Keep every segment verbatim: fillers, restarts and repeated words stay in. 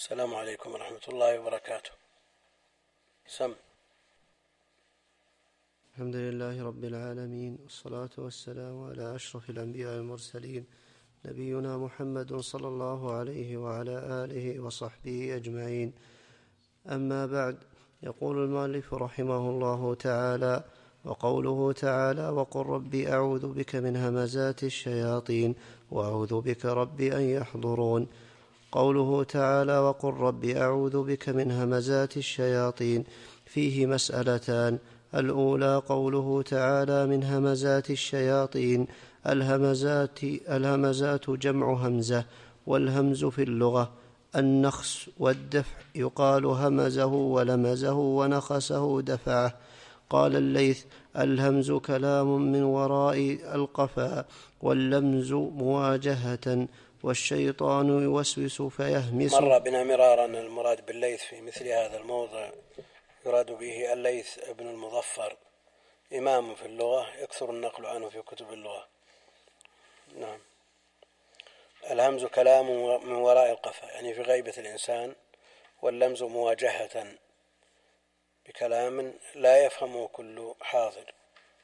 السلام عليكم ورحمة الله وبركاته. سم. الحمد لله رب العالمين، والصلاة والسلام على أشرف الأنبياء المرسلين، نبينا محمد صلى الله عليه وعلى آله وصحبه أجمعين. أما بعد، يقول المؤلف رحمه الله تعالى: وقوله تعالى: وقل رب أعوذ بك من همزات الشياطين وأعوذ بك رب أن يحضرون. قوله تعالى: وقل رب أعوذ بك من همزات الشياطين، فيه مسألتان. الأولى قوله تعالى: من همزات الشياطين. الهمزات, الهمزات جمع همزة، والهمز في اللغة النخس والدفع، يقال همزه ولمزه ونخسه دفعه. قال الليث: الهمز كلام من وراء القفا، واللمز مواجهة، والشيطان يوسوس فيهمس. مر بنا مرارا المراد بالليث في مثل هذا الموضع يراد به الليث ابن المظفر، إمام في اللغة يكثر النقل عنه في كتب اللغة. نعم. الهمز كلام من وراء القفا، يعني في غيبة الإنسان، واللمز مواجهة بكلام لا يفهمه كل حاضر.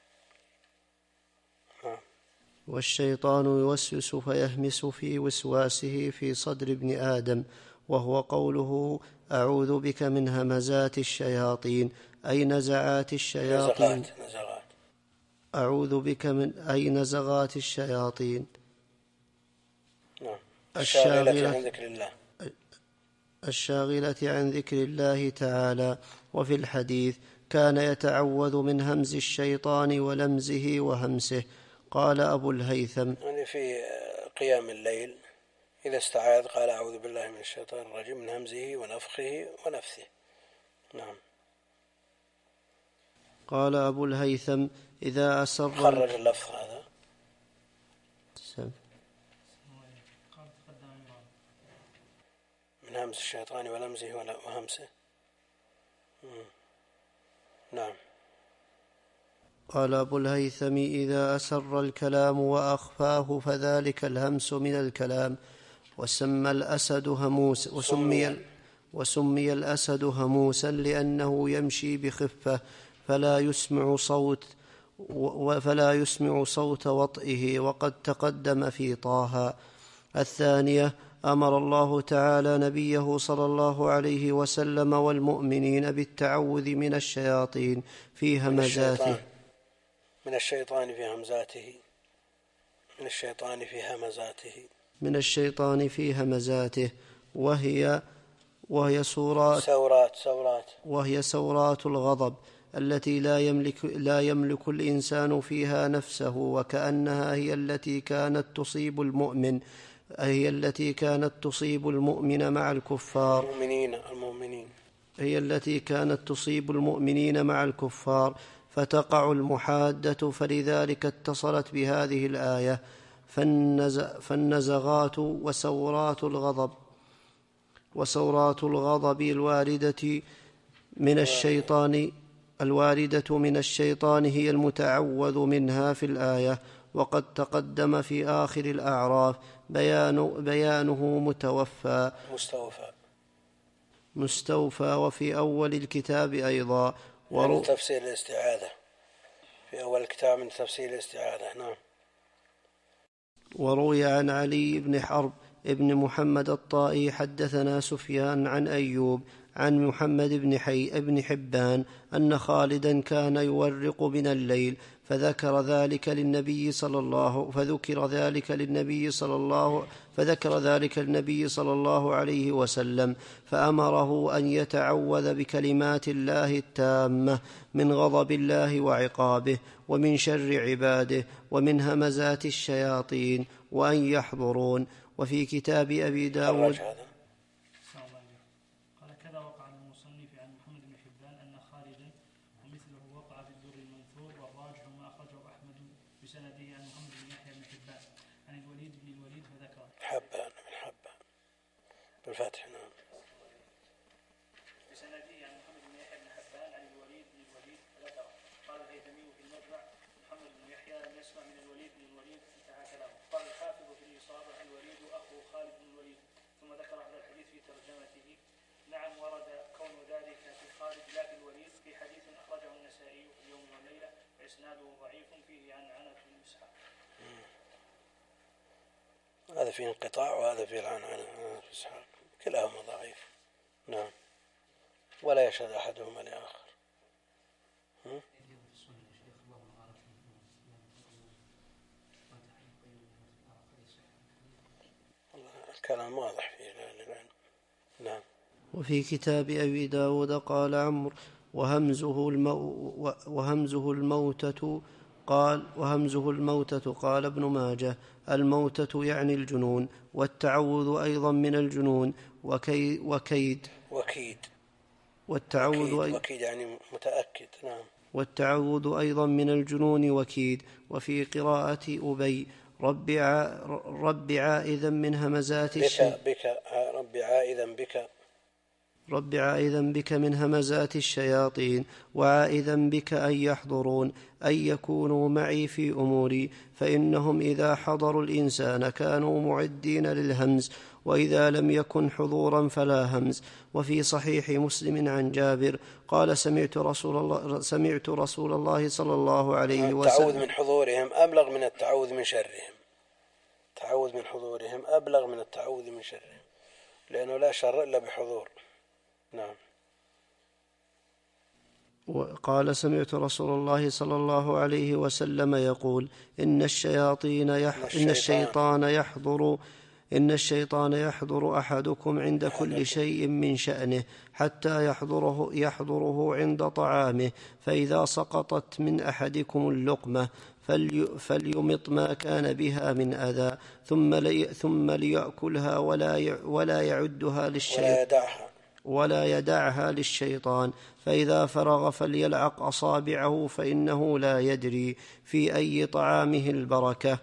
نعم. والشيطان يوسوس فيهمس في وسواسه في صدر ابن آدم، وهو قوله: أعوذ بك من همزات الشياطين، أي نزعات الشياطين. نزغات نزغات أعوذ بك من أي نزغات الشياطين. نعم. الشاغلة عن الشاغلة ذكر الله الشاغلة عن ذكر الله تعالى. وفي الحديث: كان يتعوذ من همز الشيطان ولمزه وهمسه. قال أبو الهيثم: يعني في قيام الليل إذا استعاذ قال: أعوذ بالله من الشيطان الرجيم من همزه ونفخه ونفثه. نعم. قال أبو الهيثم: إذا أسر خرج اللفظ هذا من همز الشيطان ولمزه وهمسه. نعم. قال أبو الهيثم: إذا أسر الكلام وأخفاه فذلك الهمس من الكلام. وسمى الأسد هموس وسمي, وسمي الأسد هموسا لأنه يمشي بخفة فلا يسمع صوت فلا يسمع صوت وطئه، وقد تقدم في طه. الثانية: أمر الله تعالى نبيه صلى الله عليه وسلم والمؤمنين بالتعوذ من الشياطين في همزاته من الشيطان في همزاته من الشيطان في همزاته من الشيطان في همزاته وهي وهي سورات سورات سورات وهي سورات الغضب التي لا يملك لا يملك الإنسان فيها نفسه، وكأنها هي التي كانت تصيب المؤمن هي التي كانت تصيب المؤمن مع الكفار المؤمنين المؤمنين هي التي كانت تصيب المؤمنين مع الكفار، فتقع المحادة. فلذلك اتصلت بهذه الآية: فالنزغات وسورات الغضب وسورات الغضب الواردة من الشيطان الواردة من الشيطان هي المتعوذ منها في الآية. وقد تقدم في آخر الأعراف بيان بيانه متوفى مستوفى مستوفى وفي أول الكتاب أيضا. ورو... من تفسير الاستعاذة في أول الكتاب من تفسير الاستعاذة. نعم. وروي عن علي بن حرب ابن محمد الطائي حدثنا سفيان عن أيوب عن محمد بن حي ابن حبان أن خالدا كان يورق من الليل، فذكر ذلك للنبي صلى الله فذكر ذلك للنبي صلى الله فذكر ذلك للنبي صلى الله عليه وسلم، فأمره أن يتعوذ بكلمات الله التامة من غضب الله وعقابه، ومن شر عباده، ومن همزات الشياطين، وأن يحضرون. وفي كتاب أبي داود قال كذا وقع المصنف عن محمد بن حبان أن خالدا ومثله وقع في الدر المنثور، والراجح ما أخرجه أحمد بسنده عن محمد بن يحيى بن حبان عن الوليد بن الوليد فذكر حبان من حبان بالفتح. نعم. بسنده عن محمد بن يحيى بن حبان عن الوليد بن الوليد فذكر. قال الهيثمي في المجمع: محمد بن يحيى لم يسمع من الوليد بن الوليد انتهى كلامه. قال الحافظ في الإصابة: الوليد أخو خالد بن الوليد، ثم ذكر هذا الحديث في ترجمته وإسناده ضعيف فيه عنعنة بن إسحاق. هذا فيه انقطاع وهذا فيه العنعنة بن إسحاق، كلاهما ضعيف. نعم. ولا يشهد أحدهما لآخر. كلام واضح فيه العلم. نعم. وفي كتاب أبي داود قال عمرو وهمزه, المو وهمزه الموتة قال وهمزه الموتة قال ابن ماجه الموتة يعني الجنون، والتعوذ أيضا من الجنون، وكي وكيد وكيد والتعوذ وكيد, وكيد يعني متأكد. نعم. والتعوذ أيضا من الجنون وكيد. وفي قراءة أبي رب, ع... رب عائذا من همزات الشيطان بك, بك رب عائذا بك رب عائذا بك من همزات الشياطين، وعائذا بك أن يحضرون، أن يكونوا معي في أموري، فإنهم إذا حضروا الإنسان كانوا معدين للهمز، وإذا لم يكن حضورا فلا همز. وفي صحيح مسلم عن جابر قال سمعت رسول الله, سمعت رسول الله صلى الله عليه وسلم. التعوذ من حضورهم أبلغ من التعوذ من شرهم. التعوذ من حضورهم أبلغ من التعوذ من شرهم، لأنه لا شر إلا بحضور. نعم. وقال سمعت رسول الله صلى الله عليه وسلم يقول إن الشياطين يح... إن الشيطان يحضر إن الشيطان يحضر أحدكم عند كل شيء من شأنه حتى يحضره, يحضره عند طعامه، فإذا سقطت من أحدكم اللقمة فلي فليمط ما كان بها من أذى ثم, لي ثم ليأكلها ولا, ي... ولا يعدها للشيطان ولا يدعها للشيطان، فإذا فرغ فليلعق أصابعه فإنه لا يدري في أي طعامه البركة.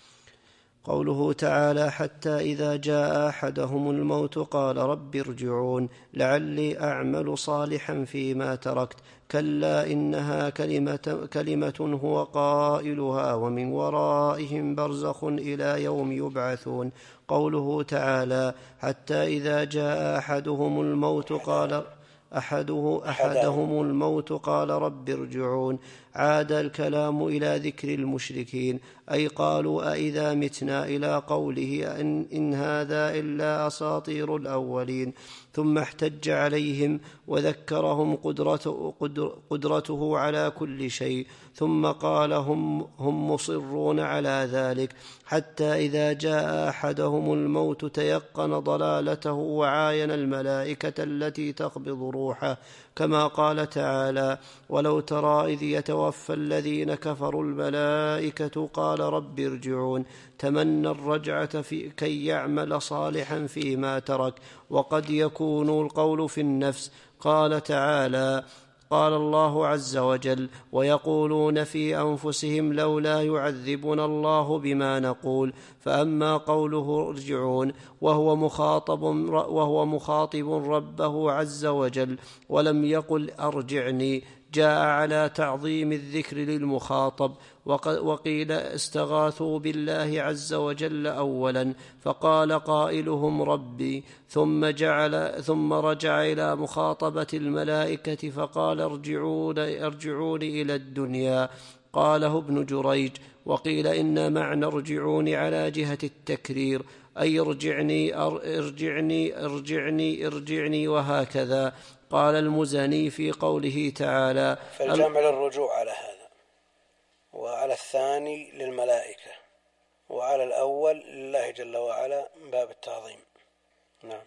قوله تعالى حتى إذا جاء أحدهم الموت قال رب ارجعون لعلي أعمل صالحا فيما تركت، كلا إنها كلمة, كلمة هو قائلها ومن ورائهم برزخ إلى يوم يبعثون. قوله تعالى حتى إذا جاء أحدهم الموت قال أحده أحدهم الموت قال رب ارجعون، عاد الكلام إلى ذكر المشركين، أي قالوا أئذا متنا، إلى قوله إن, إن هذا إلا أساطير الأولين. ثم احتج عليهم وذكرهم قدرته, قدر قدرته على كل شيء، ثم قال هم, هم مصرون على ذلك حتى إذا جاء أحدهم الموت تيقن ضلالته وعاين الملائكة التي تقبض روحه، كما قال تعالى ولو ترى إذ يتوفى الذين كفروا الملائكة قال رب ارجعون، تمنى الرجعة في كي يعمل صالحا فيما ترك، وقد يكون القول في النفس. قال تعالى قال الله عز وجل ويقولون في أنفسهم لولا يعذبنا الله بما نقول، فأما قوله ارجعون وهو مخاطب, وهو مخاطب ربه عز وجل ولم يقل أرجعني، جاء على تعظيم الذكر للمخاطب. وقيل استغاثوا بالله عز وجل أولا فقال قائلهم ربي، ثم, جعل ثم رجع إلى مخاطبة الملائكة فقال ارجعون, ارجعون إلى الدنيا، قاله ابن جريج. وقيل إن معنى ارجعون على جهة التكرير، أي ارجعني ارجعني ارجعني ارجعني وهكذا. قال المزني في قوله تعالى فالجمع للرجوع على هذا، وعلى الثاني للملائكة، وعلى الأول لله جل وعلا من باب التعظيم. نعم.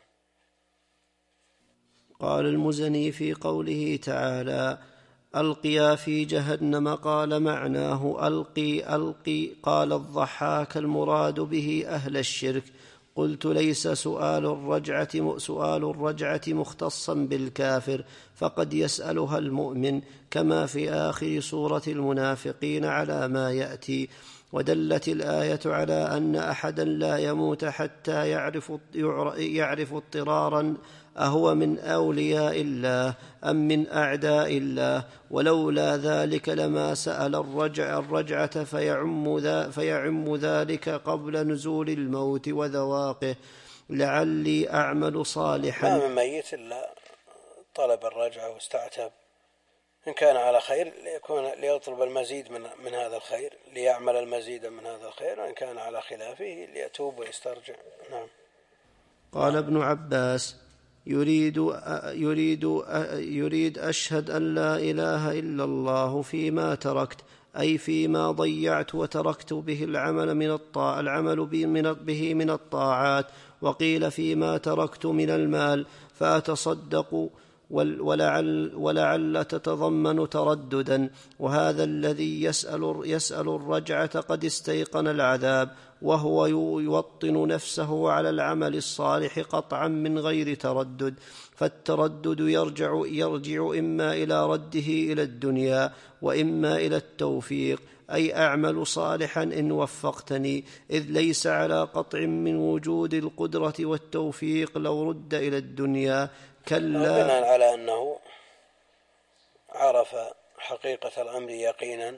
قال المزني في قوله تعالى ألقيا في جهنم قال معناه ألقي ألقي. قال الضحاك المراد به أهل الشرك. قلت ليس سؤال الرجعة, سؤال الرجعة مختصا بالكافر، فقد يسألها المؤمن كما في آخر سورة المنافقين على ما يأتي. ودلت الآية على أن أحدا لا يموت حتى يعرف, يعرف اضطرارا أهو من أولياء الله أم من أعداء الله، ولولا ذلك لما سأل الرجع الرجعة فيعم, ذا فيعم ذلك قبل نزول الموت وذواقه، لعلي أعمل صالحا. ما من ميت إلا طلب الرجعة واستعتب إن كان على خير ليكون ليطلب المزيد من, من هذا الخير، ليعمل المزيد من هذا الخير، وإن كان على خلافه ليتوب ويسترجع. نعم. قال ابن عباس: يريد, يريد, يريد أشهد أن لا إله إلا الله فيما تركت، أي فيما ضيعت وتركت به العمل من الطاعة العمل به من الطاعات. وقيل فيما تركت من المال فأتصدق، ولعل, ولعل تتضمن ترددا. وهذا الذي يسأل, يسأل الرجعة قد استيقن العذاب، وهو يوطن نفسه على العمل الصالح قطعا من غير تردد. فالتردد يرجع, يرجع إما إلى رده إلى الدنيا وإما إلى التوفيق، أي أعمل صالحا إن وفقتني، إذ ليس على قطع من وجود القدرة والتوفيق لو رد إلى الدنيا. كلا. بناء على أنه عرف حقيقة الأمر يقينا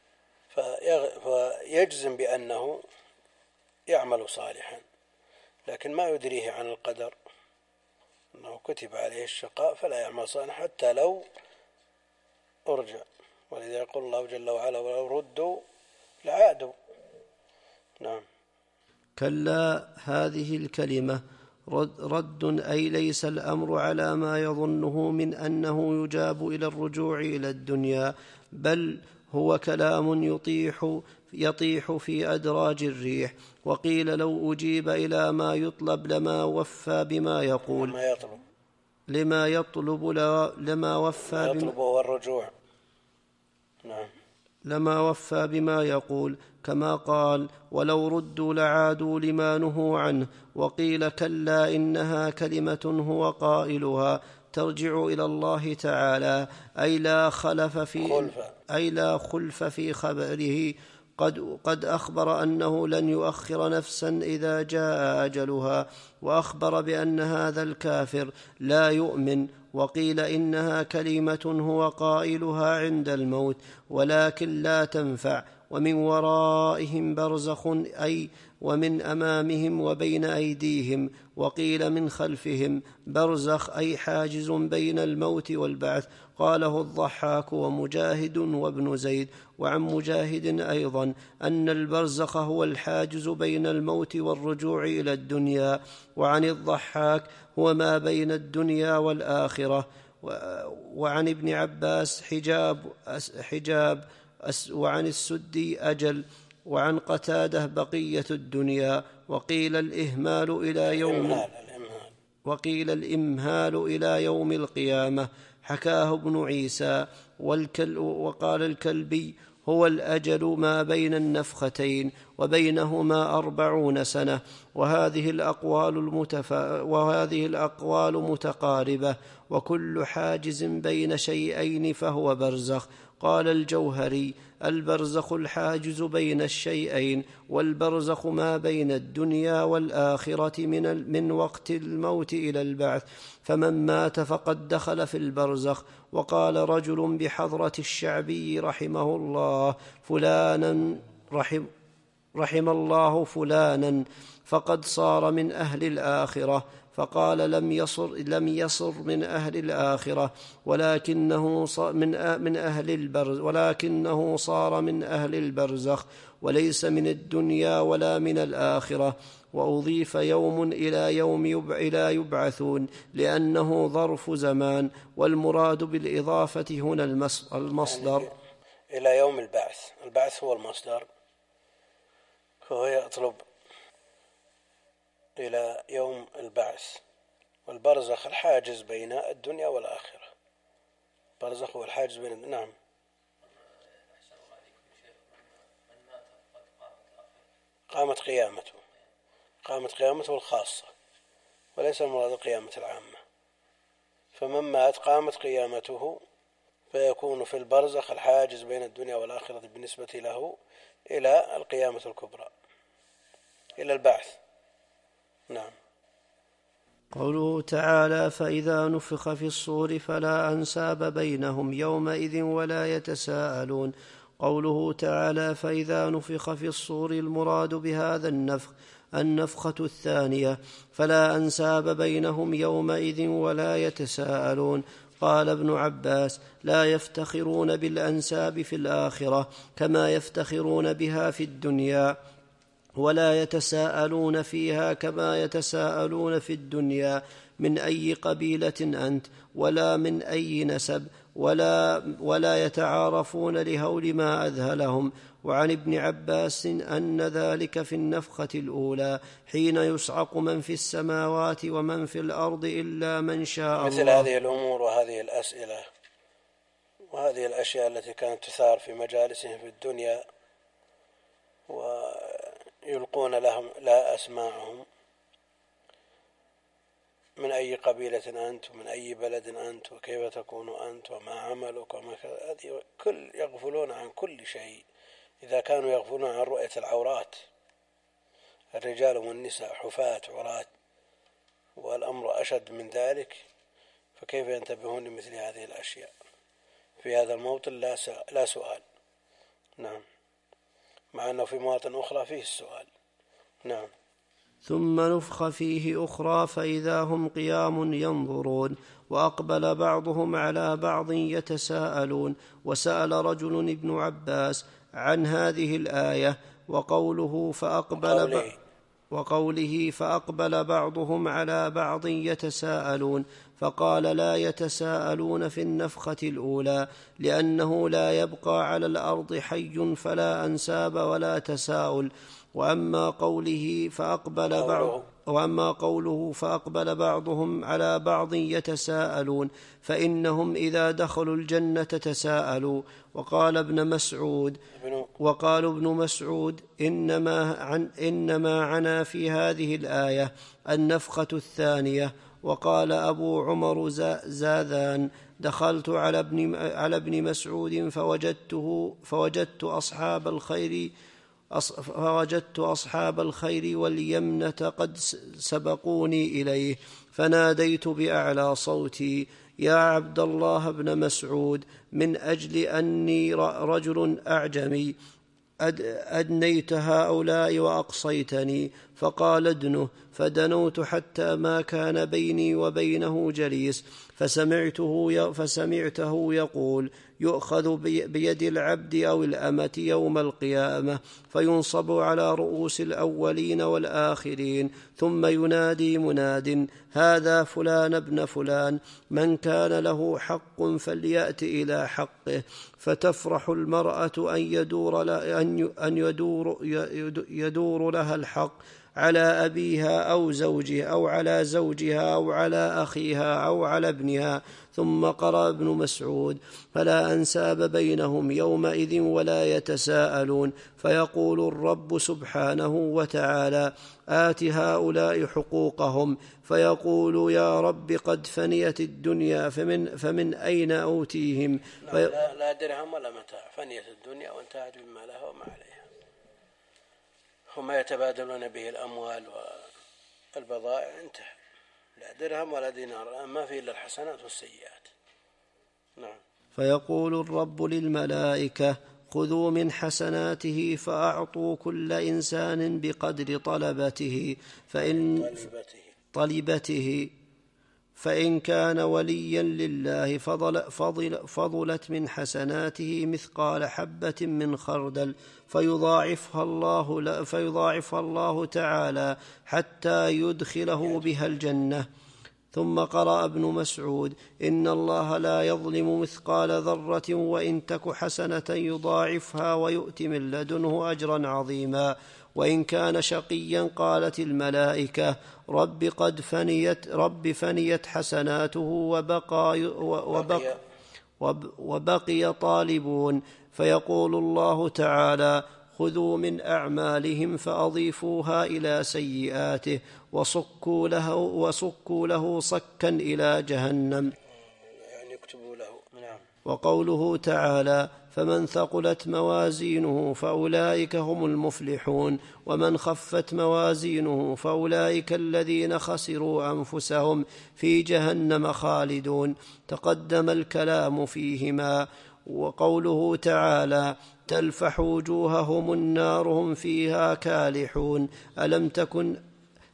فيجزم بأنه يعمل صالحا، لكن ما يدريه عن القدر أنه كتب عليه الشقاء فلا يعمل صالحا حتى لو أرجع. ولذا يقول الله جل وعلا: ولو ردوا لعادوا. نعم. كلا، هذه الكلمة رد، أي ليس الأمر على ما يظنه من أنه يجاب إلى الرجوع إلى الدنيا، بل هو كلام يطيح يطيح في أدراج الريح. وقيل لو أجيب إلى ما يطلب لما وفى بما يقول. لما يطلب لما يطلب لما وفى بما يطلب هو الرجوع. نعم. لما وفى بما يقول، كما قال: ولو ردوا لعادوا لما نهوا عنه. وقيل كلا، إنها كلمة هو قائلها ترجع إلى الله تعالى، أي لا خلف في أي لا خلف في خبره. قد, قد أخبر أنه لن يؤخر نفسا إذا جاء أجلها، وأخبر بأن هذا الكافر لا يؤمن. وقيل إنها كلمة هو قائلها عند الموت ولكن لا تنفع. ومن ورائهم برزخ، أي ومن أمامهم وبين أيديهم. وقيل من خلفهم برزخ، أي حاجز بين الموت والبعث. قاله الضحاك ومجاهد وابن زيد. وعن مجاهد أيضا أن البرزخ هو الحاجز بين الموت والرجوع إلى الدنيا. وعن الضحاك هو ما بين الدنيا والآخرة. وعن ابن عباس حجاب, حجاب وعن السدي أجل. وعن قتاده بقية الدنيا. وقيل الإهمال إلى يوم وقيل الإمهال إلى يوم القيامة، حكاه ابن عيسى. والكل وقال الكلبي: هو الأجل ما بين النفختين وبينهما أربعون سنة. وهذه الأقوال, المتفا... وهذه الأقوال متقاربة، وكل حاجز بين شيئين فهو برزخ. قال الجوهري: البرزخ الحاجز بين الشيئين، والبرزخ ما بين الدنيا والآخرة من, من وقت الموت إلى البعث. فمن مات فقد دخل في البرزخ. وقال رجل بحضرة الشعبي رحمه الله: فلانا رحم, رحم الله فلانا فقد صار من أهل الآخرة. فقال: لم يصر, لم يصر من أهل الآخرة، ولكنه من, من أهل البرز ولكنه صار من أهل البرزخ، وليس من الدنيا ولا من الآخرة. وأضيف يوم إلى يوم يبع إلى يبعثون لأنه ظرف زمان، والمراد بالإضافة هنا المصدر. يعني إلى يوم البعث. البعث هو المصدر، فهو يطلب إلى يوم البعث. والبرزخ الحاجز بين الدنيا والآخرة. برزخ هو الحاجز بين. نعم. قامت قيامته قامت قيامته الخاصة، وليس المراد القيامة العامة. فمن مات قامت قيامته، فيكون في البرزخ الحاجز بين الدنيا والآخرة بالنسبة له إلى القيامة الكبرى، إلى البعث. نعم. قوله تعالى: فإذا نفخ في الصور فلا أنساب بينهم يومئذ ولا يتساءلون. قوله تعالى: فإذا نفخ في الصور، المراد بهذا النفخ النفخة الثانية، فلا أنساب بينهم يومئذ ولا يتساءلون. قال ابن عباس: لا يفتخرون بالأنساب في الآخرة كما يفتخرون بها في الدنيا، ولا يتساءلون فيها كما يتساءلون في الدنيا من أي قبيلة أنت ولا من أي نسب، ولا, ولا يتعارفون لهول ما أذهلهم. وعن ابن عباس أن ذلك في النفخة الأولى حين يصعق من في السماوات ومن في الأرض إلا من شاء مثل الله. هذه الأمور وهذه الأسئلة وهذه الأشياء التي كانت تثار في مجالسهم في الدنيا ويلقون لهم لا أسماعهم: من أي قبيلة أنت ومن أي بلد أنت وكيف تكون أنت وما عملك وما هذه كل يغفلون عن كل شيء. إذا كانوا يغفلون عن رؤية العورات، الرجال والنساء حفاة عراة، والأمر أشد من ذلك، فكيف ينتبهون لمثل هذه الأشياء؟ في هذا الموطن لا سؤال. نعم، مع أنه في مواطن أخرى فيه السؤال. نعم. ثم نفخ فيه أخرى فإذا هم قيام ينظرون، وأقبل بعضهم على بعض يتساءلون. وسأل رجل ابن عباس عن هذه الآية وقوله فأقبل ب... وقوله فأقبل بعضهم على بعض يتساءلون، فقال: لا يتساءلون في النفخة الأولى، لأنه لا يبقى على الأرض حي فلا أنساب ولا تساؤل. وأما قوله فأقبل بعض وأما قوله فأقبل بعضهم على بعض يتساءلون فإنهم إذا دخلوا الجنة تساءلوا. وقال ابن مسعود وقال ابن مسعود إنما, عن إنما عنا في هذه الآية النفخة الثانية. وقال أبو عمر زاذان: دخلت على ابن, على ابن مسعود فوجدته فوجدت أصحاب الخير فوجدت أصحاب الخير واليمنة قد سبقوني إليه، فناديت بأعلى صوتي: يا عبد الله بن مسعود، من أجل أني رجل أعجمي أدنيت هؤلاء وأقصيتني. فقال: ادنه. فدنوت حتى ما كان بيني وبينه جليس، فسمعته, فسمعته يقول: يؤخذ بيد العبد أو الأمة يوم القيامة فينصب على رؤوس الأولين والآخرين، ثم ينادي مناد: هذا فلان ابن فلان، من كان له حق فليأت إلى حقه. فتفرح المرأة أن يدور, أن يدور, يدور لها الحق على أبيها أو زوجها أو على زوجها أو على أخيها أو على ابنها. ثم قرأ ابن مسعود: فلا أنساب بينهم يومئذ ولا يتساءلون. فيقول الرب سبحانه وتعالى: آت هؤلاء حقوقهم. فيقول: يا رب قد فنيت الدنيا فمن, فمن أين أوتيهم؟ في لا, لا درهم ولا متاع، فنيت الدنيا وانتهت بما لها وما عليها. هم يتبادلون به الأموال والبضائع، انتهى، لا درهم ولا دينار، ما فيه إلا الحسنات والسيئات. نعم. فيقول الرب للملائكة: خذوا من حسناته فأعطوا كل إنسان بقدر طلبته فإن طلبته فإن كان وليا لله فضل فضل فضلت من حسناته مثقال حبة من خردل فيضاعفها الله, فيضاعفها الله تعالى حتى يدخله بها الجنة. ثم قرأ ابن مسعود: إن الله لا يظلم مثقال ذرة وإن تك حسنة يضاعفها ويؤت من لدنه أجرا عظيما. وإن كان شقيا قالت الملائكة: رب قد فنيت رب فنيت حسناته وبقى, وبقى, وبقي طالبون. فيقول الله تعالى: خذوا من أعمالهم فأضيفوها إلى سيئاته وصكوا له, وصكوا له صكا إلى جهنم. يعني يكتبوا له. وقوله تعالى: فمن ثقلت موازينه فأولئك هم المفلحون، ومن خفت موازينه فأولئك الذين خسروا أنفسهم في جهنم خالدون. تقدم الكلام فيهما. وقوله تعالى: تلفح وجوههم النار هم فيها كالحون. ألم تكن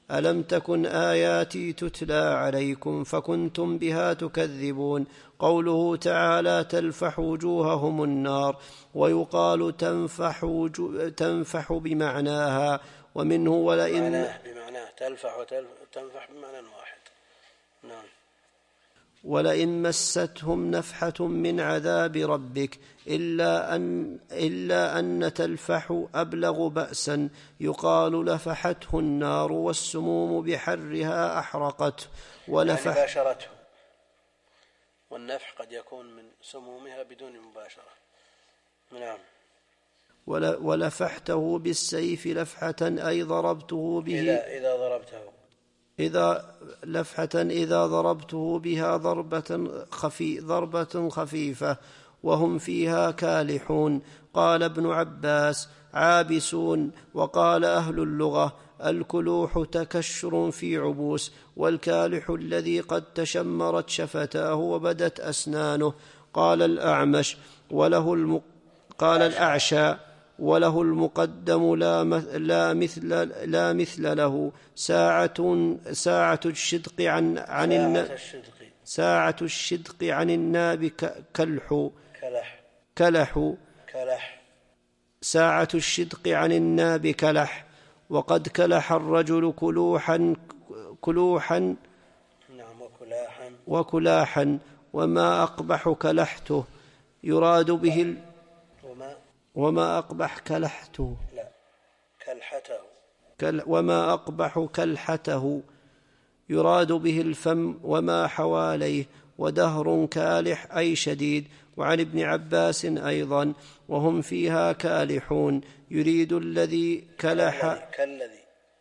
ألم تكن آياتي تتلى عليكم فكنتم بها تكذبون. قوله تعالى تلفح وجوههم النار، ويقال تنفح, وجو تنفح بمعناها، ومنه ولئن بمعناه بمعناه تلفح وتنفح بمعنى واحد. نعم. ولئن مستهم نفحة من عذاب ربك إلا أن, إلا أن تلفح أبلغ بأسا، يقال لفحته النار والسموم بحرها أحرقته ولفح يعني باشرته، والنفح قد يكون من سمومها بدون مباشرة. نعم. ولفحته بالسيف لفحة أي ضربته به إذا, إذا ضربته إذا لفحة إذا ضربته بها ضربة, خفي ضربة خفيفة، وهم فيها كالحون. قال ابن عباس عابسون. وقال أهل اللغة الكلوح تكشر في عبوس، والكالح الذي قد تشمرت شفتاه وبدت أسنانه. قال الأعمش وله الم... قال الأعشى وله المقدم لا مثل, لا مثل له ساعة, ساعة الشدق عن, عن الن... ساعة الشدق عن الناب كلح كلح كلح كلح ساعة الشدق عن الناب كلح. وقد كلح الرجل كلوحا كلوحا نعم وكلاحا وكلاحا وما أقبح كلحته، يراد به ال... وما وما أقبح كلحته لا كلحته كل وما أقبح كلحته، يراد به الفم وما حواليه، ودهر كالح أي شديد. وعن ابن عباس أيضا وهم فيها كالحون، يريد الذي كلح كالذي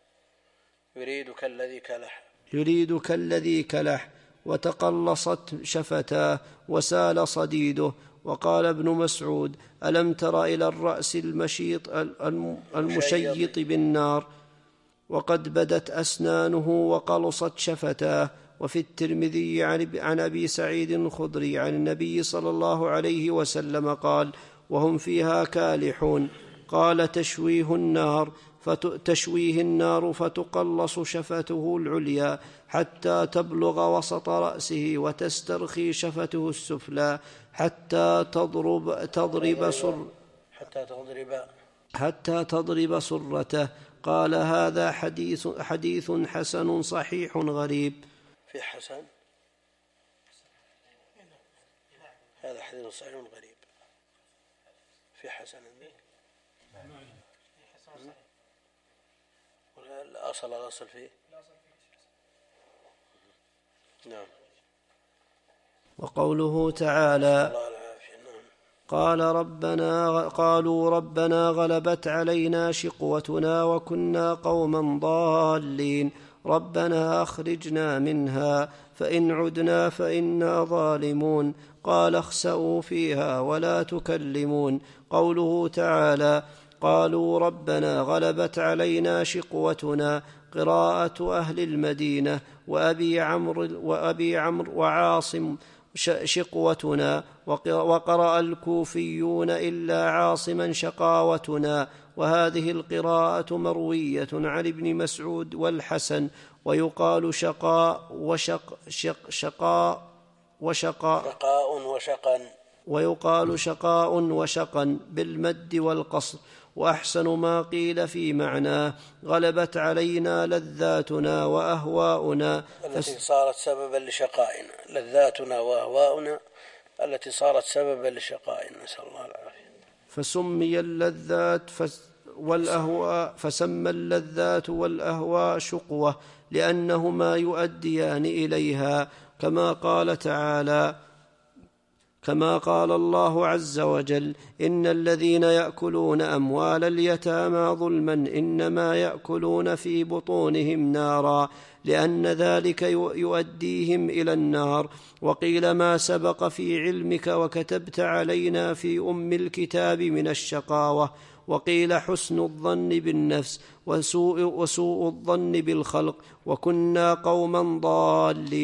يريد كالذي كلح يريد كالذي كلح وتقلصت شفتاه وسال صديده. وقال ابن مسعود ألم تر إلى الرأس المشيط المشيط بالنار وقد بدت أسنانه وقلصت شفتاه. وفي الترمذي عن أبي سعيد الخدري عن النبي صلى الله عليه وسلم قال وهم فيها كالحون. قال تشويه النار فتشويه النار فتقلص شفته العليا حتى تبلغ وسط رأسه وتسترخي شفته السفلى حتى تضرب تضرب سر حتى تضرب حتى تضرب سرته. قال هذا حديث حديث حسن صحيح غريب. في حسن هذا حديث صحيح غريب في حسن ولا الأصل الأصل فيه. نعم. وقوله تعالى قال ربنا قالوا ربنا غلبت علينا شقوتنا وكنا قوما ضالين ربنا أخرجنا منها فإن عدنا فإنا ظالمون. قال اخسئوا فيها ولا تكلمون. قوله تعالى قالوا ربنا غلبت علينا شقوتنا قراءة أهل المدينة وأبي عمرو وأبي عمرو وعاصم شقوتنا، وقرأ الكوفيون إلا عاصما شقاوتنا. وهذه القراءة مروية عن ابن مسعود والحسن. ويقال شقاء وشق شق شقاء وشقاء شقاء وشقا ويقال شقاء وشقا بالمد والقصر. وأحسن ما قيل في معناه غلبت علينا لذاتنا وأهواؤنا التي صارت سببا لشقائنا، لذاتنا وأهواؤنا التي صارت سببا لشقائنا، نسأل الله العافية. فسمي اللذات والأهواء فسمى اللذات والأهواء شقوة لأنهما يؤديان إليها، كما قال تعالى كما قال الله عز وجل إن الذين يأكلون أموال اليتامى ظلما إنما يأكلون في بطونهم نارا لأن ذلك يؤديهم إلى النار. وقيل ما سبق في علمك وكتبت علينا في أم الكتاب من الشقاوة. وقيل حسن الظن بالنفس وسوء, وسوء الظن بالخلق. وكنا قوما ضالين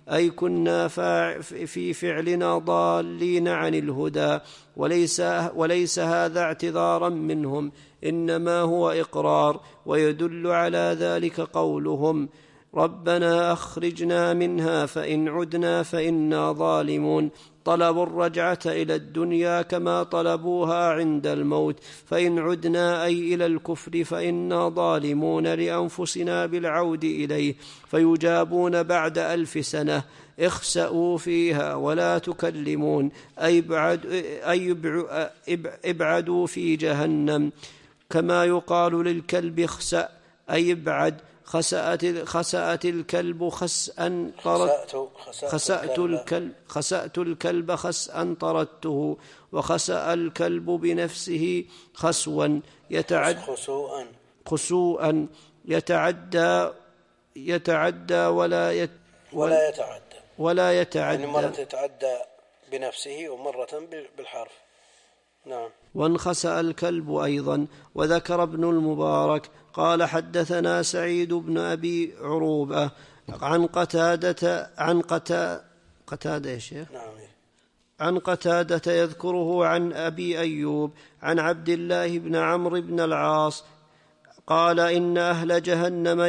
أي كنا في فعلنا ضالين عن الهدى، وليس, وليس هذا اعتذارا منهم، إنما هو إقرار. ويدل على ذلك قولهم ربنا أخرجنا منها فإن عدنا فإنا ظالمون. طلبوا الرجعة إلى الدنيا كما طلبوها عند الموت، فإن عدنا أي إلى الكفر فإنا ظالمون لأنفسنا بالعود إليه. فيجابون بعد ألف سنة اخسأوا فيها ولا تكلمون، أي, ابعد أي ابعدوا في جهنم. كما يقال للكلب اخسأ أي ابعد. خسأت, خسأت الكلب خسأا طرد خسأت الكلب خسأت الكلب خسأا طردته. وخسأ الكلب بنفسه خسوا يتعدى خسوءا, خسوءا يتعدى يتعدى ولا يت ولا يتعدى ولا يتعدى يعني مرة يتعدى بنفسه ومرة بالحرف. نعم. وانخسأ الكلب أيضا. وذكر ابن المبارك قال حدثنا سعيد بن أبي عروبة عن قتادة عن قتا قتادة يا شيخ نعم. عن قتادة يذكره عن أبي أيوب عن عبد الله بن عمرو بن العاص قال إن أهل جهنم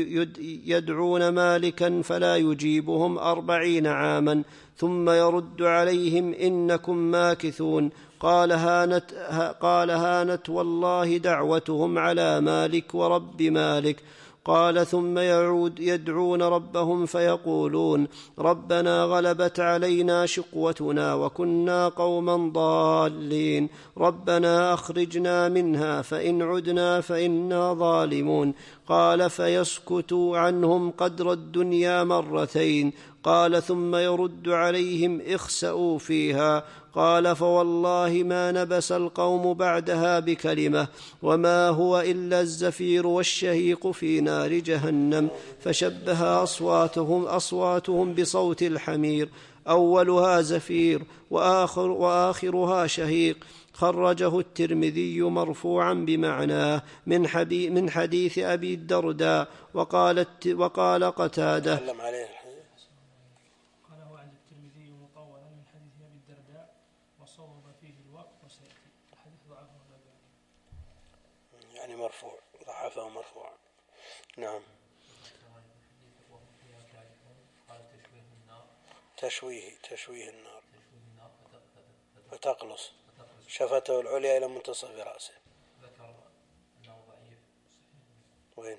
يدعون مالكا فلا يجيبهم أربعين عاما ثم يرد عليهم إنكم ماكثون. قال هانت, قال هانت والله دعوتهم على مالك ورب مالك. قال ثم يعود يدعون ربهم فيقولون ربنا غلبت علينا شقوتنا وكنا قوما ضالين ربنا أخرجنا منها فإن عدنا فإنا ظالمون. قال فيسكت عنهم قدر الدنيا مرتين. قال ثم يرد عليهم اخسأوا فيها. قال فوالله ما نبس القوم بعدها بكلمة وما هو إلا الزفير والشهيق في نار جهنم. فشبه أصواتهم, أصواتهم بصوت الحمير، أولها زفير وآخر وآخرها شهيق. خرجه الترمذي مرفوعا بمعناه من, من حديث أبي الدرداء. وقال, وقال قتادة يعني مرفوع ضعفه مرفوع. نعم. تشويه تشويه النار فتقلص شفته العليا إلى منتصف رأسه. وين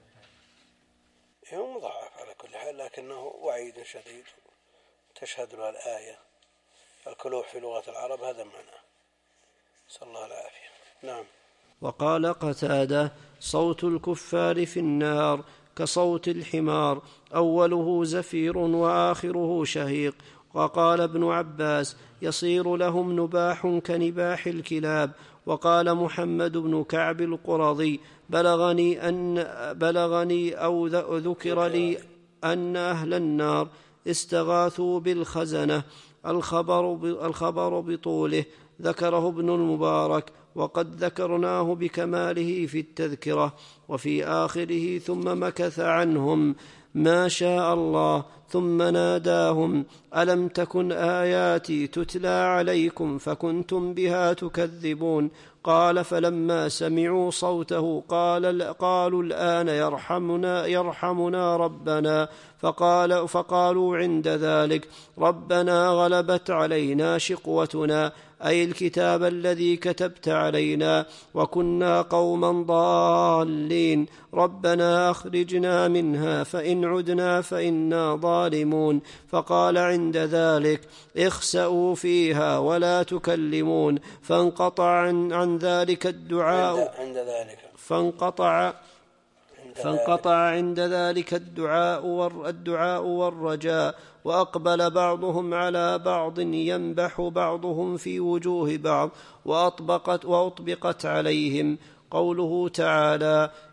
هو مضاعف على كل حال لكنه وعيد شديد تشهد له الآية. الكلوح في لغة العرب هذا معناه. صلى الله العافية. نعم. وقال قتادة صوت الكفار في النار كصوت الحمار، أوله زفير وآخره شهيق. وقال ابن عباس يصير لهم نباح كنباح الكلاب. وقال محمد بن كعب القرظي بلغني, أن بلغني أو ذكر لي أن أهل النار استغاثوا بالخزنة. الخبر, الخبر بطوله ذكره ابن المبارك وقد ذكرناه بكماله في التذكرة. وفي آخره ثم مكث عنهم ما شاء الله ثم ناداهم ألم تكن آياتي تتلى عليكم فكنتم بها تكذبون. قال فلما سمعوا صوته قال قالوا الآن يرحمنا, يرحمنا ربنا. فقال فقالوا عند ذلك ربنا غلبت علينا شقوتنا أي الكتاب الذي كتبت علينا وكنا قوما ضالين ربنا أخرجنا منها فإن عدنا فإنا ظالمون. فقال عند ذلك اخسأوا فيها ولا تكلمون. فانقطع عن, عن ذلك الدعاء عند ذلك فانقطع فانقطع عند ذلك الدعاء, والر الدعاء والرجاء. وأقبل بعضهم على بعض ينبح بعضهم في وجوه بعض وأطبقت, وأطبقت عليهم قوله تعالى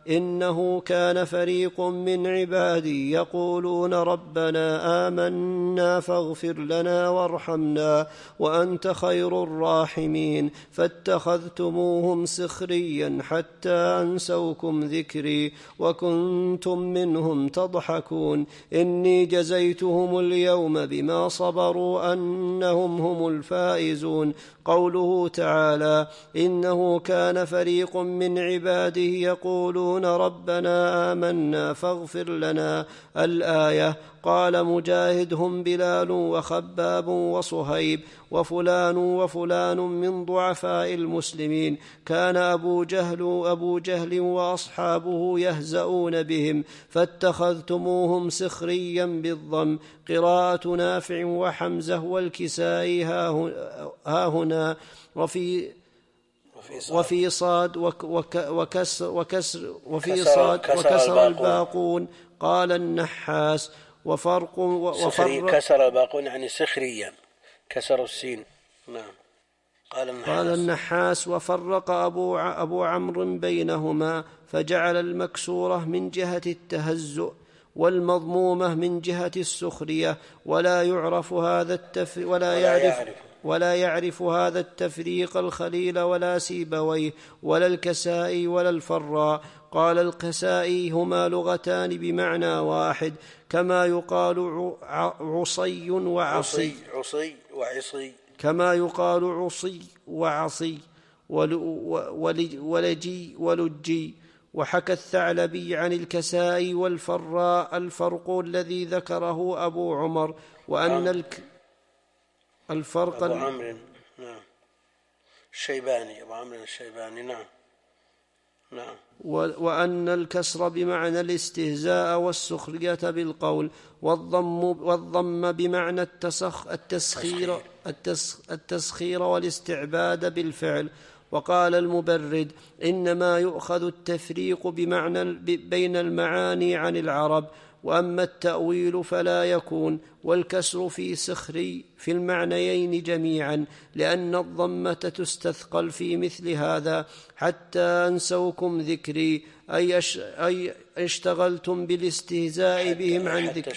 إنه كان فريق من عبادي يقولون ربنا آمنا فاغفر لنا وارحمنا وأنت خير الراحمين فاتخذتموهم سخريا حتى أنسوكم ذكري وكنتم منهم تضحكون إني جزيتهم اليوم بما صبروا أنهم هم الفائزون. قوله تعالى إنه كان فريق من عباده يقولون ربنا آمنا فاغفر لنا الآية. قال مجاهد هم بلال وخباب وصهيب وفلان وفلان من ضعفاء المسلمين. كان أبو جهل أبو جهل وأصحابه يهزؤون بهم فاتخذتموهم سخريا بالضم. قراءة نافع وحمزة والكسائي ها هنا وفي وفي صاد وك وك وكسر وكسر وفي صاد وكسر الباقون. قال النحاس وفرق وفرق كسر الباقون يعني سخريا كسر السين. نعم. قال النحاس, قال النحاس وفرق أبو, أبو عمرو بينهما فجعل المكسورة من جهة التهزؤ والمضمومة من جهة السخرية ولا يعرف هذا التف ولا يعرف ولا يعرف هذا التفريق الخليل ولا سيبويه ولا الكسائي ولا الفراء. قال الكسائي هما لغتان بمعنى واحد كما يقال عصي وعصي عصي وعصي كما يقال عصي وعصي ولجي ولجي. وحكى الثعلبي عن الكسائي والفراء الفرق الذي ذكره أبو عمر وأن الك الفرق أبو عمرو نعم الشيباني أبو عمرو الشيباني نعم نعم وأن الكسر بمعنى الاستهزاء والسخرية بالقول والضم, والضم بمعنى التسخ التسخير, التسخير والاستعباد بالفعل. وقال المبرد إنما يؤخذ التفريق بمعنى بين المعاني عن العرب وأما التأويل فلا يكون. والكسر في سخري في المعنيين جميعا لأن الضمة تستثقل في مثل هذا حتى أنسوكم ذكري أي, أش أي اشتغلتم بالاستهزاء بهم عن ذكري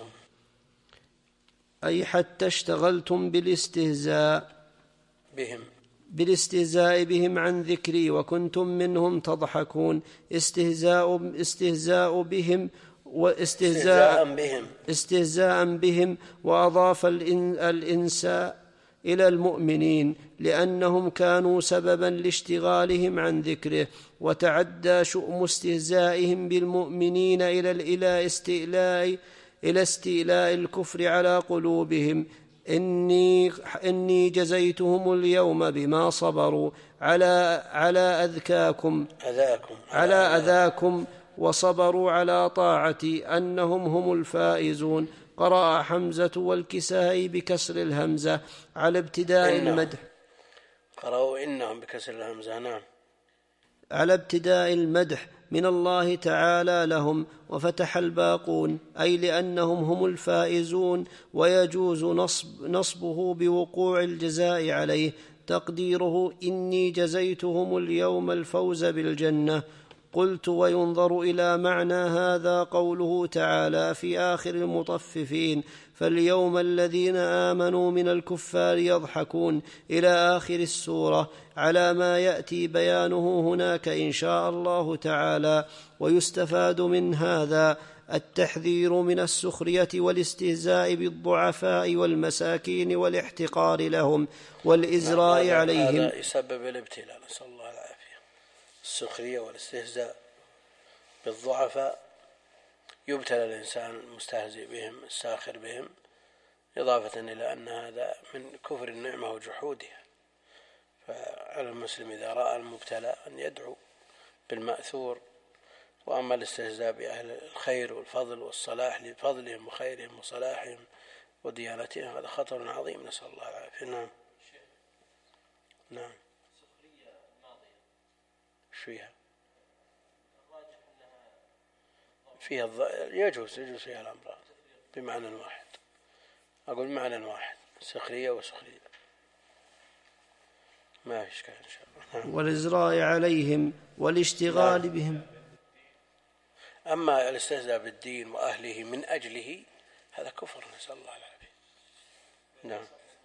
أي حتى اشتغلتم بالاستهزاء بهم بالاستهزاء بهم عن ذكري وكنتم منهم تضحكون. استهزاء استهزاء بهم واستهزاء بهم استهزاء بهم وأضاف الإنساء إلى المؤمنين لأنهم كانوا سببا لاشتغالهم عن ذكره. وتعدى شؤم استهزائهم بالمؤمنين إلى إلى استيلاء إلى استيلاء الكفر على قلوبهم. إني إني جزيتهم اليوم بما صبروا على على أذكاكم أذاكم على أذاكم وصبروا على طاعتي أنهم هم الفائزون. قرأ حمزة والكسائي بكسر الهمزة على ابتداء إنهم. المدح قرأوا إنهم بكسر الهمزة نعم على ابتداء المدح من الله تعالى لهم وفتح الباقون أي لأنهم هم الفائزون ويجوز نصب نصبه بوقوع الجزاء عليه. تقديره إني جزيتهم اليوم الفوز بالجنة. قلت وينظر إلى معنى هذا قوله تعالى في آخر المطففين فاليوم الذين آمنوا من الكفار يضحكون إلى آخر السورة على ما يأتي بيانه هناك إن شاء الله تعالى. ويستفاد من هذا التحذير من السخرية والاستهزاء بالضعفاء والمساكين والاحتقار لهم والإزراء عليهم. هذا يسبب الابتلاء نسأل الله العافية. السخرية والاستهزاء بالضعفاء يبتلى الإنسان المستهزئ بهم الساخر بهم إضافة إلى أن هذا من كفر النعمة وجحودها. فعلى المسلم إذا رأى المبتلى أن يدعو بالمأثور. وأما الاستهزاء بأهل الخير والفضل والصلاح لفضلهم وخيرهم وصلاحهم وديانتهم هذا خطر عظيم نسأل الله العافية. نعم نعم فيها فيها الض... يجوز يجوز فيها الأمراض بمعنى واحد. أقول معنى واحد سخرية وسخرية ما في إشكال إن شاء الله. والإزراء عليهم والاشتغال بهم أما الاستهزاء بالدين وأهله من أجله هذا كفر، نسأل الله العافية. نعم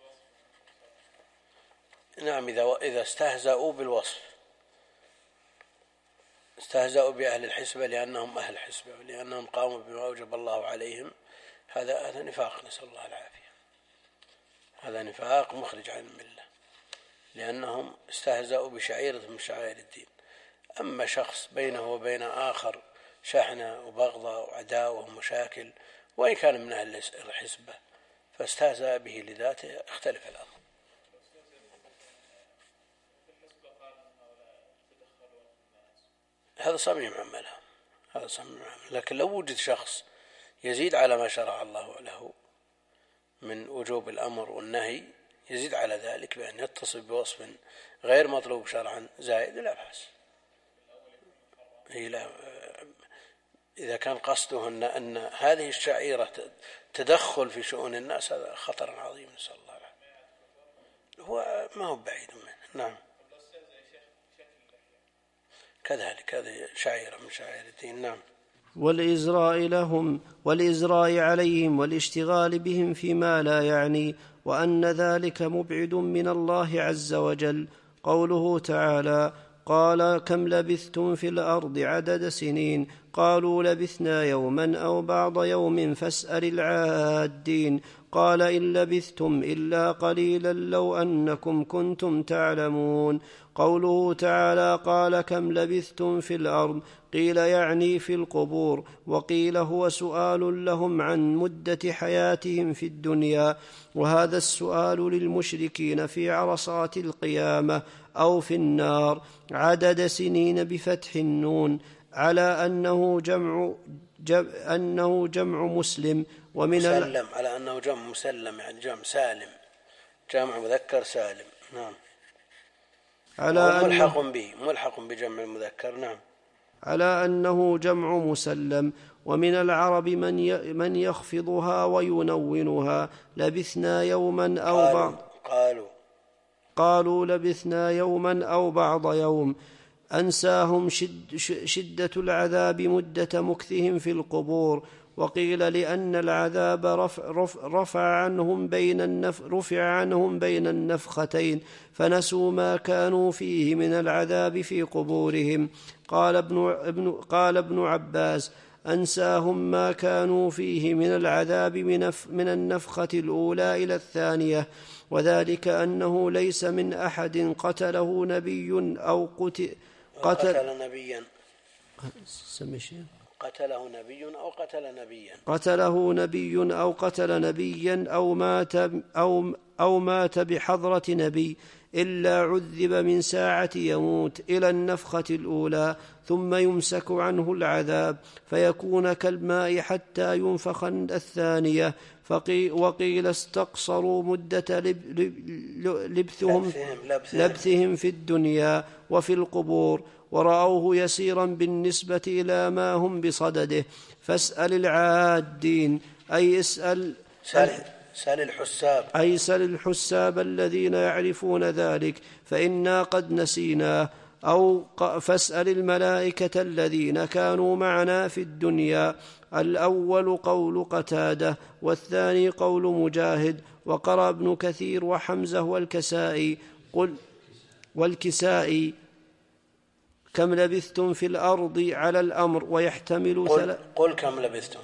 نعم إذا إذا استهزأوا بالوصف، استهزأوا بأهل الحسبة لأنهم أهل الحسبة ولأنهم قاموا بما أوجب الله عليهم، هذا هذا نفاق، نسأل الله العافية. هذا نفاق مخرج عن الملة، لأنهم استهزأوا بشعيرة من شعائر الدين. أما شخص بينه وبين آخر شحنة وبغضة وعداوة ومشاكل، وإن كان من أهل الحسبة فاستهزأ به لذاته، اختلف الأمر. هذا صميم عملها، هذا صميم عمل. لكن لو وجد شخص يزيد على ما شرع الله له من وجوب الأمر والنهي، يزيد على ذلك بأن يتصف بوصف غير مطلوب شرعا زائد، لا بأس. لا، إذا كان قصده أن, أن هذه الشعيرة تدخل في شؤون الناس، هذا خطر عظيم، نسأل الله العافية. هو ما هو بعيد منه. نعم كذلك هذه شعيرة من شعائر الدين. نعم. والإزراء لهم والإزراء عليهم والاشتغال بهم فيما لا يعني، وأن ذلك مبعد من الله عز وجل. قوله تعالى: قال كم لبثتم في الأرض عدد سنين، قالوا لبثنا يوما أو بعض يوم فاسأل العادين. قال إن لبثتم إلا قليلا لو أنكم كنتم تعلمون. قوله تعالى: قال كم لبثتم في الأرض، قيل يعني في القبور، وقيل هو سؤال لهم عن مدة حياتهم في الدنيا، وهذا السؤال للمشركين في عرصات القيامة أو في النار. عدد سنين بفتح النون، على أنه جمع جم أنه جمع مسلم، ومن مسلم، على أنه جمع مسلم يعني جمع سالم، جمع مذكر سالم. نعم. على ملحق به، ملحق بجمع المذكر. نعم. على أنه جمع مسلم. ومن العرب من من يخفضها وينونها، لبثنا يوما أو قالوا بعض قالوا قالوا لبثنا يوما أو بعض يوم. أنساهم شد شدة العذاب مدة مكثهم في القبور. وقيل لأن العذاب رفع, رفع, رفع, عنهم بين النف رفع عنهم بين النفختين، فنسوا ما كانوا فيه من العذاب في قبورهم. قال ابن, ابن, قال ابن عباس: أنساهم ما كانوا فيه من العذاب من النفخة الأولى إلى الثانية، وذلك أنه ليس من أحد قتله نبي أو قتل, قتل, قتل نبيا سمشي قتله نبي أو قتل نبيا قتله نبي أو قتل نبيا أو مات, أو, أو مات بحضرة نبي، إلا عذب من ساعة يموت إلى النفخة الأولى، ثم يمسك عنه العذاب فيكون كالماء حتى ينفخ الثانية. فقي وقيل استقصروا مدة لب لب لبثهم, لبثهم في الدنيا وفي القبور، ورأوه يسيرا بالنسبة إلى ما هم بصدده. فاسأل العادين، أي اسأل سل الحساب أي سل الحساب الذين يعرفون ذلك، فإنا قد نسيناه. أو فاسأل الملائكة الذين كانوا معنا في الدنيا. الأول قول قتادة، والثاني قول مجاهد، وقرأ ابن كثير وحمزة والكسائي قل والكسائي كم لبثتم في الأرض على الأمر، ويحتمل قل, قل كم لبثتم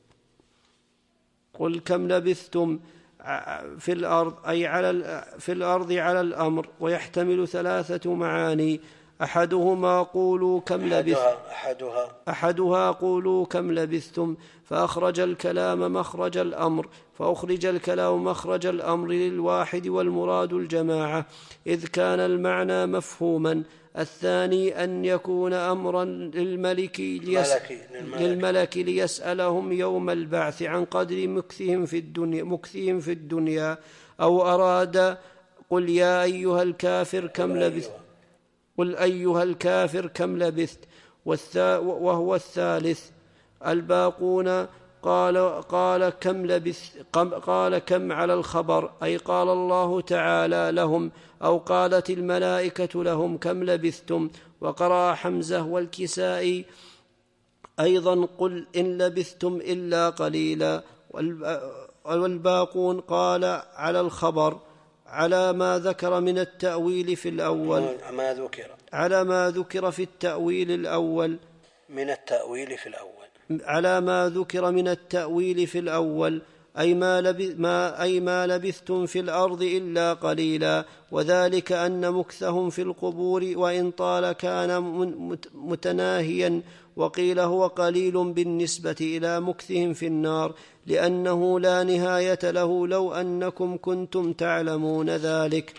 قل كم لبثتم في الأرض أي على في الأرض على الأمر، ويحتمل ثلاثة معاني: أحدهما قولوا كم لبثتم أحدها, أحدها قولوا كم لبثتم، فأخرج الكلام مخرج الأمر، فأخرج الكلام مخرج الأمر للواحد والمراد الجماعة، إذ كان المعنى مفهوما. الثاني أن يكون أمرا للملك, ليس للملك ليسألهم يوم البعث عن قدر مكثهم في الدنيا, مكثهم في الدنيا أو أراد قل يا أيها الكافر كم لبثت قل أيها الكافر كم لبثت. وهو الثالث. الباقون قال, قال كم لبث قال كم على الخبر، أي قال الله تعالى لهم أو قالت الملائكة لهم كم لبثتم. وقرأ حمزة والكسائي أيضا قل إن لبثتم إلا قليلا. والباقون قال على الخبر على ما ذكر من التأويل في الأول ما ذكر على ما ذكر في التأويل الأول من التأويل في الأول على ما ذكر من التأويل في الأول أي ما, لبث ما, أي ما لبثتم في الأرض إلا قليلا، وذلك أن مكثهم في القبور وإن طال كان متناهيا، وقيل هو قليل بالنسبة إلى مكثهم في النار لأنه لا نهاية له لو أنكم كنتم تعلمون ذلك.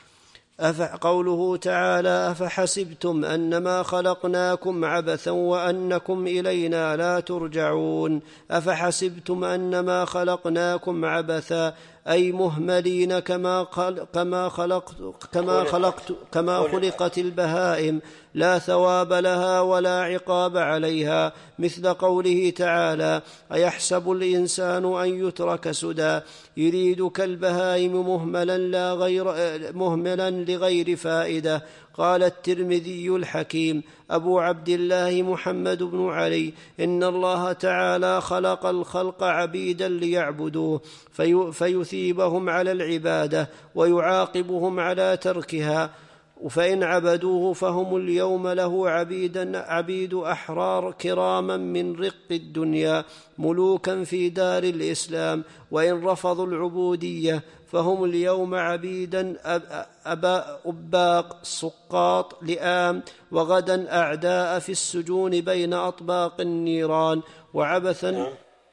قوله تعالى أفحسبتم أنما خلقناكم عبثا وأنكم إلينا لا ترجعون. أفحسبتم أنما خلقناكم عبثا أي مهملين كما كما خلقت كما خلقت كما خلقت البهائم لا ثواب لها ولا عقاب عليها، مثل قوله تعالى أيحسب الإنسان أن يترك سدى يريد كالبهائم مهملا لا غير مهملا لغير فائدة. قال الترمذي الحكيم أبو عبد الله محمد بن علي إن الله تعالى خلق الخلق عبيدا ليعبدوه في فيثيبهم على العبادة ويعاقبهم على تركها، فإن عبدوه فهم اليوم له عبيدا عبيد أحرار كراما من رق الدنيا ملوكا في دار الإسلام، وإن رفضوا العبودية فهم اليوم عبيدا أبا أباق سقاط لئام، وغدا أعداء في السجون بين أطباق النيران وعبثا.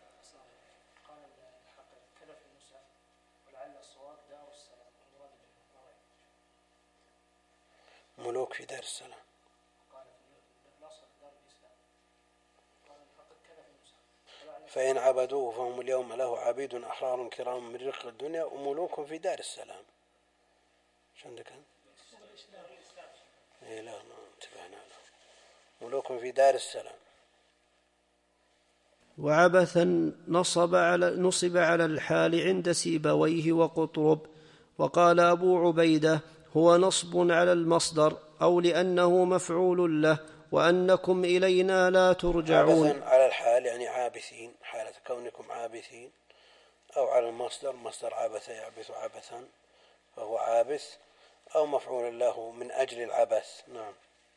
ملوك في دار السلام. فإن عبدوه فهم اليوم له عبيد أحرار كرام من رق الدنيا وملوك في دار السلام. شو عندك؟ إيه لا ما انتبهنا له. ملوك في دار السلام. وعبثا نصب على نصب على الحال عند سيبويه وقطرب. وقال أبو عبيدة هو نصب على المصدر أو لأنه مفعول له وأنكم إلينا لا ترجعون. عبثا على الحال يعني عابثين حالة كونكم عابثين، أو على المصدر مصدر عبث يعبث عبثا فهو عابث، أو مفعول له من أجل العبث. نعم.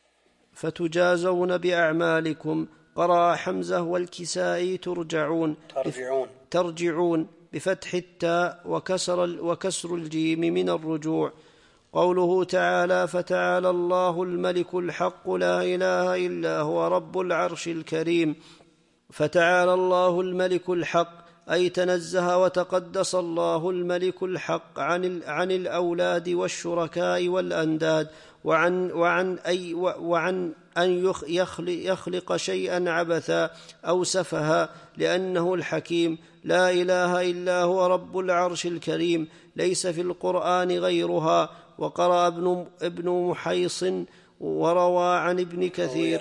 فتجازون بأعمالكم. قرأ حمزة والكسائي ترجعون ترجعون ترجعون بفتح التاء وكسر, وكسر الجيم من الرجوع. قوله تعالى فتعالى الله الملك الحق لا إله إلا هو رب العرش الكريم. فتعالى الله الملك الحق أي تنزه وتقدس الله الملك الحق عن, عن الأولاد والشركاء والأنداد، وعن, وعن, أي وعن أن يخلق, يخلق شيئا عبثا أو سفها، لأنه الحكيم لا إله إلا هو رب العرش الكريم ليس في القرآن غيرها. وقرأ ابن, ابن محيص وروى عن ابن كثير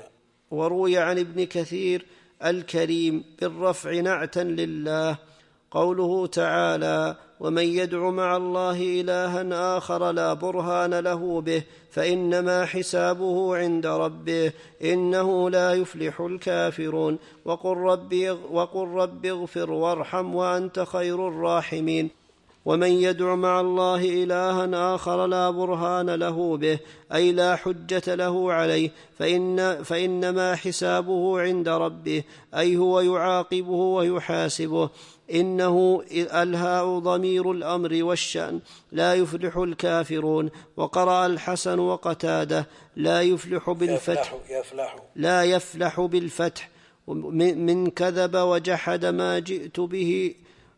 وروي عن ابن كثير الكريم بالرفع نعتا لله. قوله تعالى ومن يدع مع الله إلها آخر لا برهان له به فإنما حسابه عند ربه إنه لا يفلح الكافرون. وقل رب, وقل رب اغفر وارحم وأنت خير الراحمين. ومن يدع مع الله إلها آخر لا برهان له به أي لا حجة له عليه فإن فإنما حسابه عند ربه أي هو يعاقبه ويحاسبه. إنه الهاء ضمير الأمر والشأن لا يفلح الكافرون. وقرأ الحسن وقتاده لا يفلح بالفتح يفلح لا يفلح بالفتح من كذب وجحد ما جئت به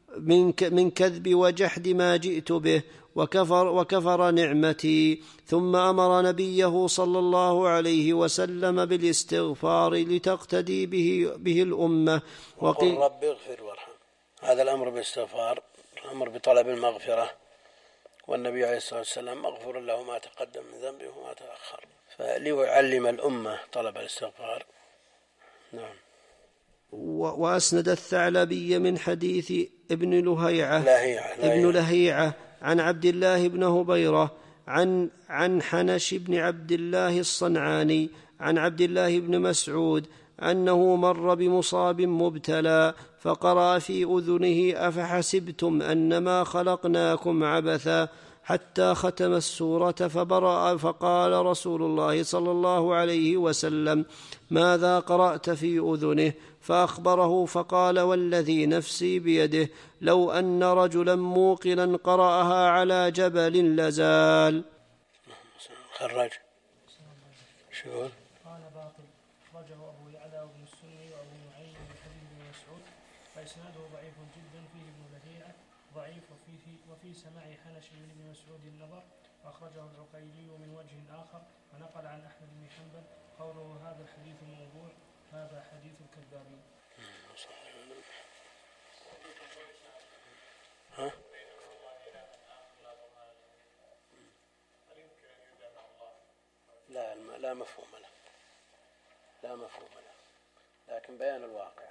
من كذب وجحد ما جئت به وكفر, وكفر نعمتي. ثم أمر نبيه صلى الله عليه وسلم بالاستغفار لتقتدي به, به الأمة. وقل رب اغفر وارحم. هذا الأمر بالاستغفار الأمر بطلب المغفرة، والنبي عليه الصلاة والسلام مغفور له ما تقدم من ذنبه وما تأخر، فليعلم الأمة طلب الاستغفار. نعم. وأسند الثعلبي من حديث ابن لهيعة لهيعة ابن لهيعة عن عبد الله بن هبيرة عن عن حنش بن عبد الله الصنعاني عن عبد الله بن مسعود أنه مر بمصاب مبتلى فقرأ في أذنه أفحسبتم أنما خلقناكم عبثا حتى ختم السورة فبرأ. فقال رسول الله صلى الله عليه وسلم ماذا قرأت في أذنه؟ فأخبره فقال والذي نفسي بيده لو أن رجلا موقنا قرأها على جبل لزال. خرج شو قال باطل أخرجه أبو يعلى وابن السني وأبو نعيم من حديث ابن مسعود فإسناده ضعيف جدا فيه ابن لهيعة ضعيف وفيه وفي سماع حنش من ابن مسعود النظر وأخرجه العقيلي من وجه آخر ونقل عن أحمد بن حنبل قوله هذا الحديث موضوع هذا حديث الكذابين. ها؟ لا لا مفهوم له لا مفهوم له لكن بيان الواقع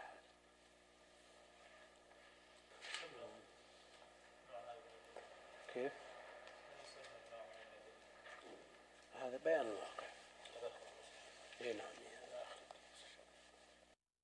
كيف؟ هذا بيان الواقع. إيه نعم.